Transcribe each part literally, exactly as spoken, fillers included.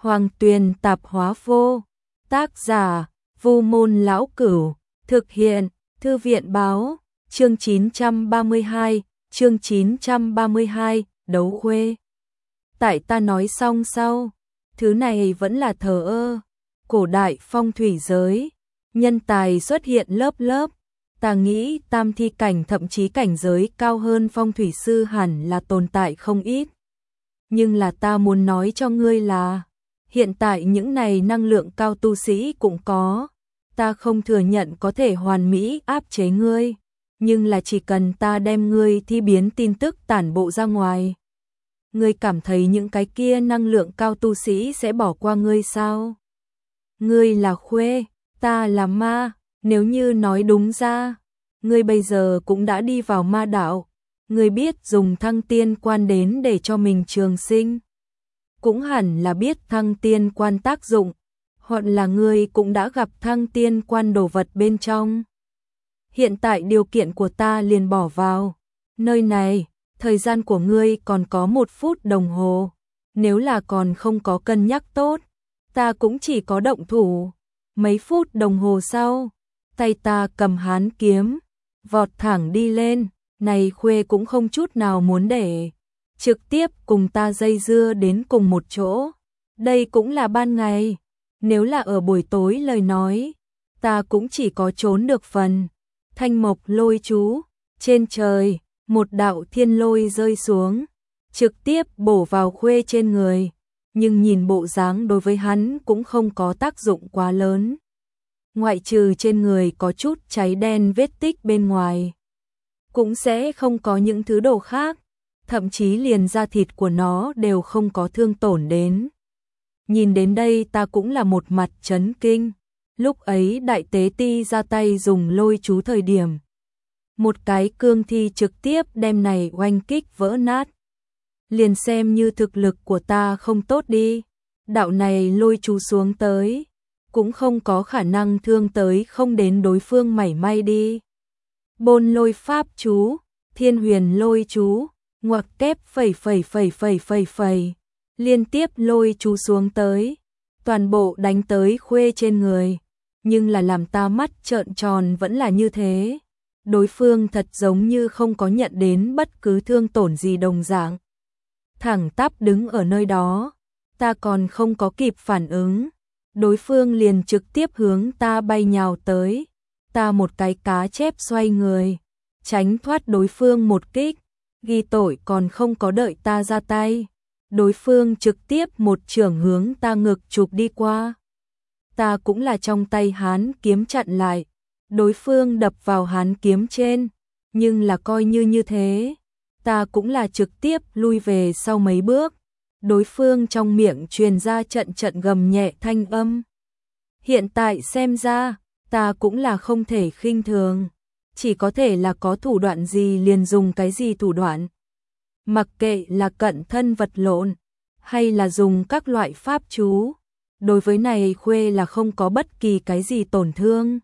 Hoàng Tuyền Tạp Hóa Vô. Tác giả: Vu Môn Lão Cửu. Thực hiện: Thư viện Báo. Chương chín trăm ba mươi hai, chương chín trăm ba mươi hai, đấu khuê. Tại ta nói xong sau, thứ này vẫn là thờ ơ. Cổ đại phong thủy giới, nhân tài xuất hiện lớp lớp. Ta nghĩ tam thi cảnh thậm chí cảnh giới cao hơn phong thủy sư hẳn là tồn tại không ít. Nhưng là ta muốn nói cho ngươi là, hiện tại những này năng lượng cao tu sĩ cũng có. Ta không thừa nhận có thể hoàn mỹ áp chế ngươi, nhưng là chỉ cần ta đem ngươi thi biến tin tức tản bộ ra ngoài. Ngươi cảm thấy những cái kia năng lượng cao tu sĩ sẽ bỏ qua ngươi sao? Ngươi là khuê, ta là ma, nếu như nói đúng ra, ngươi bây giờ cũng đã đi vào ma đạo. Ngươi biết dùng thăng tiên quan đến để cho mình trường sinh, cũng hẳn là biết thăng tiên quan tác dụng, hoặc là ngươi cũng đã gặp thăng tiên quan đồ vật bên trong. Hiện tại điều kiện của ta liền bỏ vào nơi này, thời gian của ngươi còn có một phút đồng hồ. Nếu là còn không có cân nhắc tốt, ta cũng chỉ có động thủ. Mấy phút đồng hồ sau, tay ta cầm hán kiếm, vọt thẳng đi lên. Này khuê cũng không chút nào muốn để trực tiếp cùng ta dây dưa đến cùng một chỗ. Đây cũng là ban ngày, nếu là ở buổi tối lời nói, ta cũng chỉ có trốn được phần. Thanh mộc lôi chú, trên trời, một đạo thiên lôi rơi xuống, trực tiếp bổ vào khuê trên người, nhưng nhìn bộ dáng đối với hắn cũng không có tác dụng quá lớn. Ngoại trừ trên người có chút cháy đen vết tích bên ngoài, cũng sẽ không có những thứ đồ khác, thậm chí liền da thịt của nó đều không có thương tổn đến. Nhìn đến đây ta cũng là một mặt chấn kinh. Lúc ấy đại tế ti ra tay dùng lôi chú thời điểm, một cái cương thi trực tiếp đem này oanh kích vỡ nát. Liền xem như thực lực của ta không tốt đi, đạo này lôi chú xuống tới, cũng không có khả năng thương tới không đến đối phương mảy may đi. Bôn lôi pháp chú, thiên huyền lôi chú, ngoặc kép phẩy phẩy phẩy phẩy phẩy phẩy, liên tiếp lôi chú xuống tới, toàn bộ đánh tới khuê trên người. Nhưng là làm ta mắt trợn tròn vẫn là như thế. Đối phương thật giống như không có nhận đến bất cứ thương tổn gì đồng dạng. Thẳng tắp đứng ở nơi đó, ta còn không có kịp phản ứng, đối phương liền trực tiếp hướng ta bay nhào tới. Ta một cái cá chép xoay người, tránh thoát đối phương một kích, ghi tội còn không có đợi ta ra tay. Đối phương trực tiếp một chưởng hướng ta ngực chụp đi qua. Ta cũng là trong tay hán kiếm chặn lại, đối phương đập vào hán kiếm trên, nhưng là coi như như thế, ta cũng là trực tiếp lui về sau mấy bước. Đối phương trong miệng truyền ra trận trận gầm nhẹ thanh âm. Hiện tại xem ra, ta cũng là không thể khinh thường, chỉ có thể là có thủ đoạn gì liền dùng cái gì thủ đoạn. Mặc kệ là cận thân vật lộn, hay là dùng các loại pháp chú, đối với này khuê là không có bất kỳ cái gì tổn thương.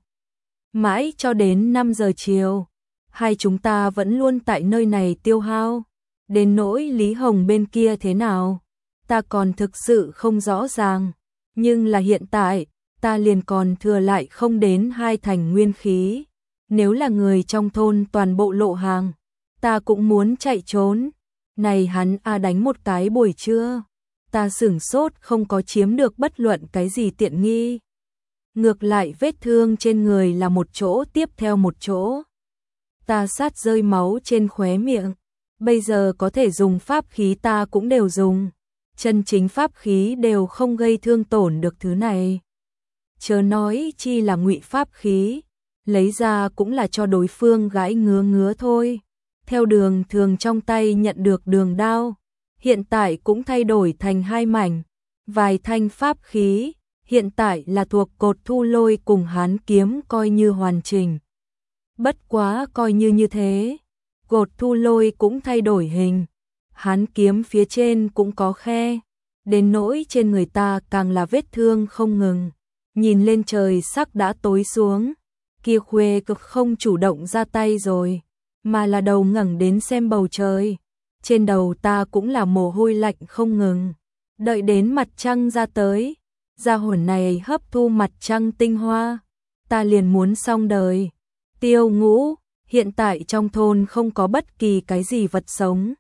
Mãi cho đến năm giờ chiều, hai chúng ta vẫn luôn tại nơi này tiêu hao. Đến nỗi Lý Hồng bên kia thế nào, ta còn thực sự không rõ ràng. Nhưng là hiện tại, ta liền còn thừa lại không đến hai thành nguyên khí. Nếu là người trong thôn toàn bộ lộ hàng, ta cũng muốn chạy trốn. Này hắn a đánh một cái buổi trưa, ta sửng sốt không có chiếm được bất luận cái gì tiện nghi. Ngược lại vết thương trên người là một chỗ tiếp theo một chỗ. Ta sát rơi máu trên khóe miệng. Bây giờ có thể dùng pháp khí ta cũng đều dùng. Chân chính pháp khí đều không gây thương tổn được thứ này. Chớ nói chi là ngụy pháp khí, lấy ra cũng là cho đối phương gãi ngứa ngứa thôi. Theo Đường Thường trong tay nhận được đường đao, hiện tại cũng thay đổi thành hai mảnh. Vài thanh pháp khí, hiện tại là thuộc cột thu lôi cùng hán kiếm coi như hoàn chỉnh. Bất quá coi như như thế, cột thu lôi cũng thay đổi hình, hán kiếm phía trên cũng có khe, đến nỗi trên người ta càng là vết thương không ngừng. Nhìn lên trời sắc đã tối xuống, kia khuê cực không chủ động ra tay rồi, mà là đầu ngẩng đến xem bầu trời. Trên đầu ta cũng là mồ hôi lạnh không ngừng. Đợi đến mặt trăng ra tới, gia hồn này hấp thu mặt trăng tinh hoa, ta liền muốn xong đời. Tiêu Ngũ, hiện tại trong thôn không có bất kỳ cái gì vật sống.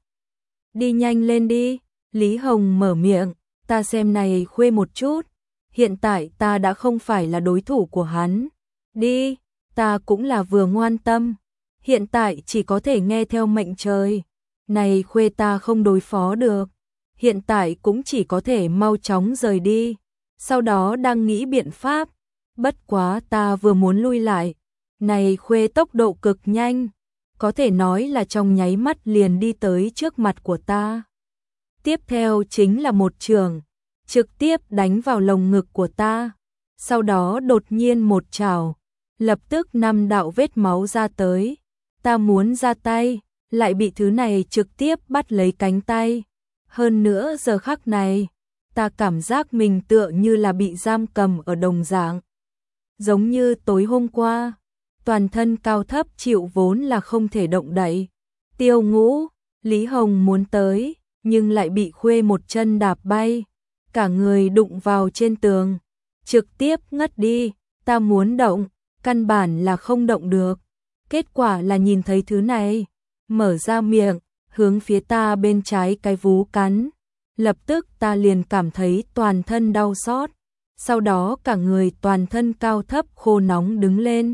Đi nhanh lên đi, Lý Hồng mở miệng, ta xem này Khuê một chút, hiện tại ta đã không phải là đối thủ của hắn. Đi, ta cũng là vừa ngoan tâm, hiện tại chỉ có thể nghe theo mệnh trời. Này Khuê ta không đối phó được, hiện tại cũng chỉ có thể mau chóng rời đi, sau đó đang nghĩ biện pháp. Bất quá ta vừa muốn lui lại, này Khuê tốc độ cực nhanh, có thể nói là trong nháy mắt liền đi tới trước mặt của ta. Tiếp theo chính là một chưởng, trực tiếp đánh vào lồng ngực của ta, sau đó đột nhiên một chảo, lập tức năm đạo vết máu ra tới. Ta muốn ra tay, lại bị thứ này trực tiếp bắt lấy cánh tay. Hơn nữa giờ khắc này, ta cảm giác mình tựa như là bị giam cầm ở đồng dạng. Giống như tối hôm qua, toàn thân cao thấp chịu vốn là không thể động đậy. Tiêu Ngũ, Lý Hồng muốn tới, nhưng lại bị Khuê một chân đạp bay, cả người đụng vào trên tường, trực tiếp ngất đi. Ta muốn động, căn bản là không động được. Kết quả là nhìn thấy thứ này, mở ra miệng, hướng phía ta bên trái cái vú cắn. Lập tức ta liền cảm thấy toàn thân đau xót, sau đó cả người toàn thân cao thấp khô nóng đứng lên.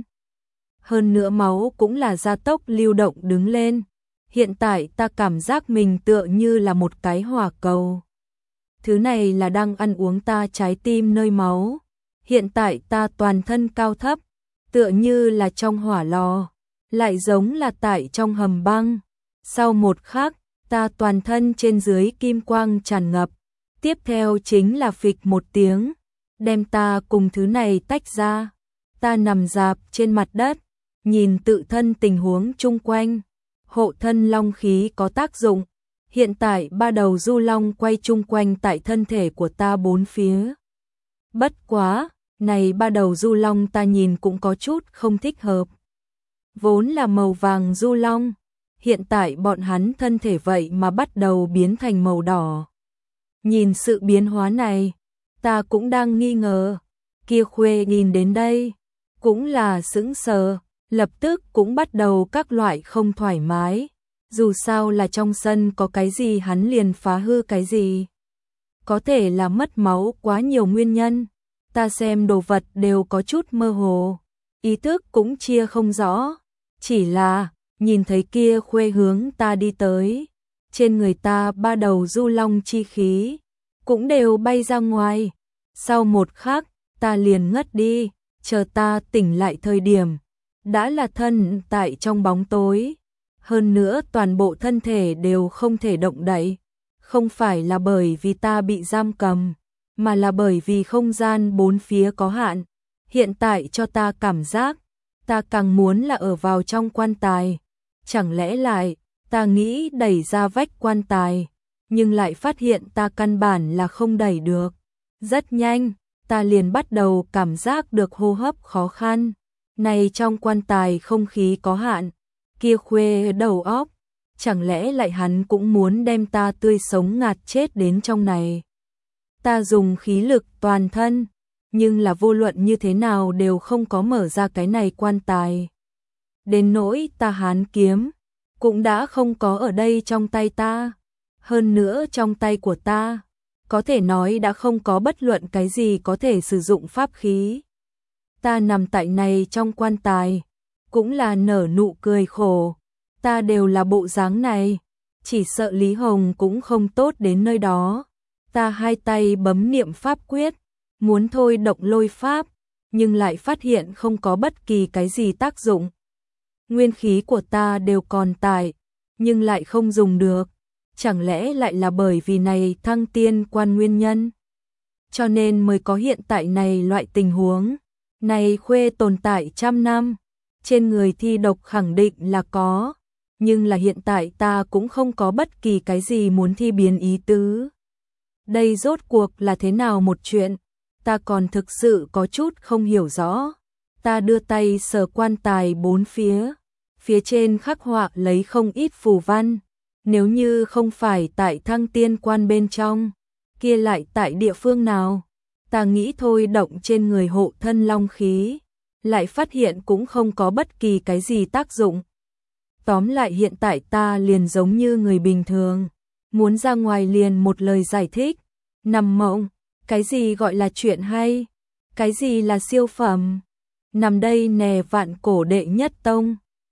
Hơn nữa máu cũng là gia tốc lưu động đứng lên. Hiện tại ta cảm giác mình tựa như là một cái hỏa cầu. Thứ này là đang ăn uống ta trái tim nơi máu. Hiện tại ta toàn thân cao thấp, tựa như là trong hỏa lò, lại giống là tại trong hầm băng. Sau một khắc, ta toàn thân trên dưới kim quang tràn ngập. Tiếp theo chính là phịch một tiếng, đem ta cùng thứ này tách ra. Ta nằm rạp trên mặt đất, nhìn tự thân tình huống chung quanh. Hộ thân long khí có tác dụng. Hiện tại ba đầu du long quay chung quanh tại thân thể của ta bốn phía. Bất quá, này ba đầu du long ta nhìn cũng có chút không thích hợp. Vốn là màu vàng du long, hiện tại bọn hắn thân thể vậy mà bắt đầu biến thành màu đỏ. Nhìn sự biến hóa này, ta cũng đang nghi ngờ. Kia Khuê nhìn đến đây, cũng là sững sờ, lập tức cũng bắt đầu các loại không thoải mái. Dù sao là trong sân có cái gì hắn liền phá hư cái gì. Có thể là mất máu quá nhiều nguyên nhân. Ta xem đồ vật đều có chút mơ hồ, ý thức cũng chia không rõ. Chỉ là, nhìn thấy kia Khuê hướng ta đi tới, trên người ta ba đầu du long chi khí, cũng đều bay ra ngoài. Sau một khắc, ta liền ngất đi, chờ ta tỉnh lại thời điểm, đã là thân tại trong bóng tối. Hơn nữa toàn bộ thân thể đều không thể động đậy. Không phải là bởi vì ta bị giam cầm, mà là bởi vì không gian bốn phía có hạn. Hiện tại cho ta cảm giác, ta càng muốn là ở vào trong quan tài. Chẳng lẽ lại, ta nghĩ đẩy ra vách quan tài, nhưng lại phát hiện ta căn bản là không đẩy được. Rất nhanh, ta liền bắt đầu cảm giác được hô hấp khó khăn. Này trong quan tài không khí có hạn, kia Khuê đầu óc, chẳng lẽ lại hắn cũng muốn đem ta tươi sống ngạt chết đến trong này. Ta dùng khí lực toàn thân, nhưng là vô luận như thế nào đều không có mở ra cái này quan tài. Đến nỗi ta hán kiếm, cũng đã không có ở đây trong tay ta. Hơn nữa trong tay của ta, có thể nói đã không có bất luận cái gì có thể sử dụng pháp khí. Ta nằm tại này trong quan tài, cũng là nở nụ cười khổ. Ta đều là bộ dáng này, chỉ sợ Lý Hồng cũng không tốt đến nơi đó. Ta hai tay bấm niệm pháp quyết, muốn thôi động lôi pháp, nhưng lại phát hiện không có bất kỳ cái gì tác dụng. Nguyên khí của ta đều còn tại, nhưng lại không dùng được. Chẳng lẽ lại là bởi vì này thăng tiên quan nguyên nhân, cho nên mới có hiện tại này loại tình huống. Này Khuê tồn tại trăm năm, trên người thi độc khẳng định là có, nhưng là hiện tại ta cũng không có bất kỳ cái gì muốn thi biến ý tứ. Đây rốt cuộc là thế nào một chuyện, ta còn thực sự có chút không hiểu rõ. Ta đưa tay sờ quan tài bốn phía, phía trên khắc họa lấy không ít phù văn. Nếu như không phải tại thăng tiên quan bên trong, kia lại tại địa phương nào? Ta nghĩ thôi động trên người hộ thân long khí, lại phát hiện cũng không có bất kỳ cái gì tác dụng. Tóm lại hiện tại ta liền giống như người bình thường, muốn ra ngoài liền một lời giải thích, nằm mộng, cái gì gọi là chuyện hay, cái gì là siêu phẩm, nằm đây nè vạn cổ đệ nhất tông.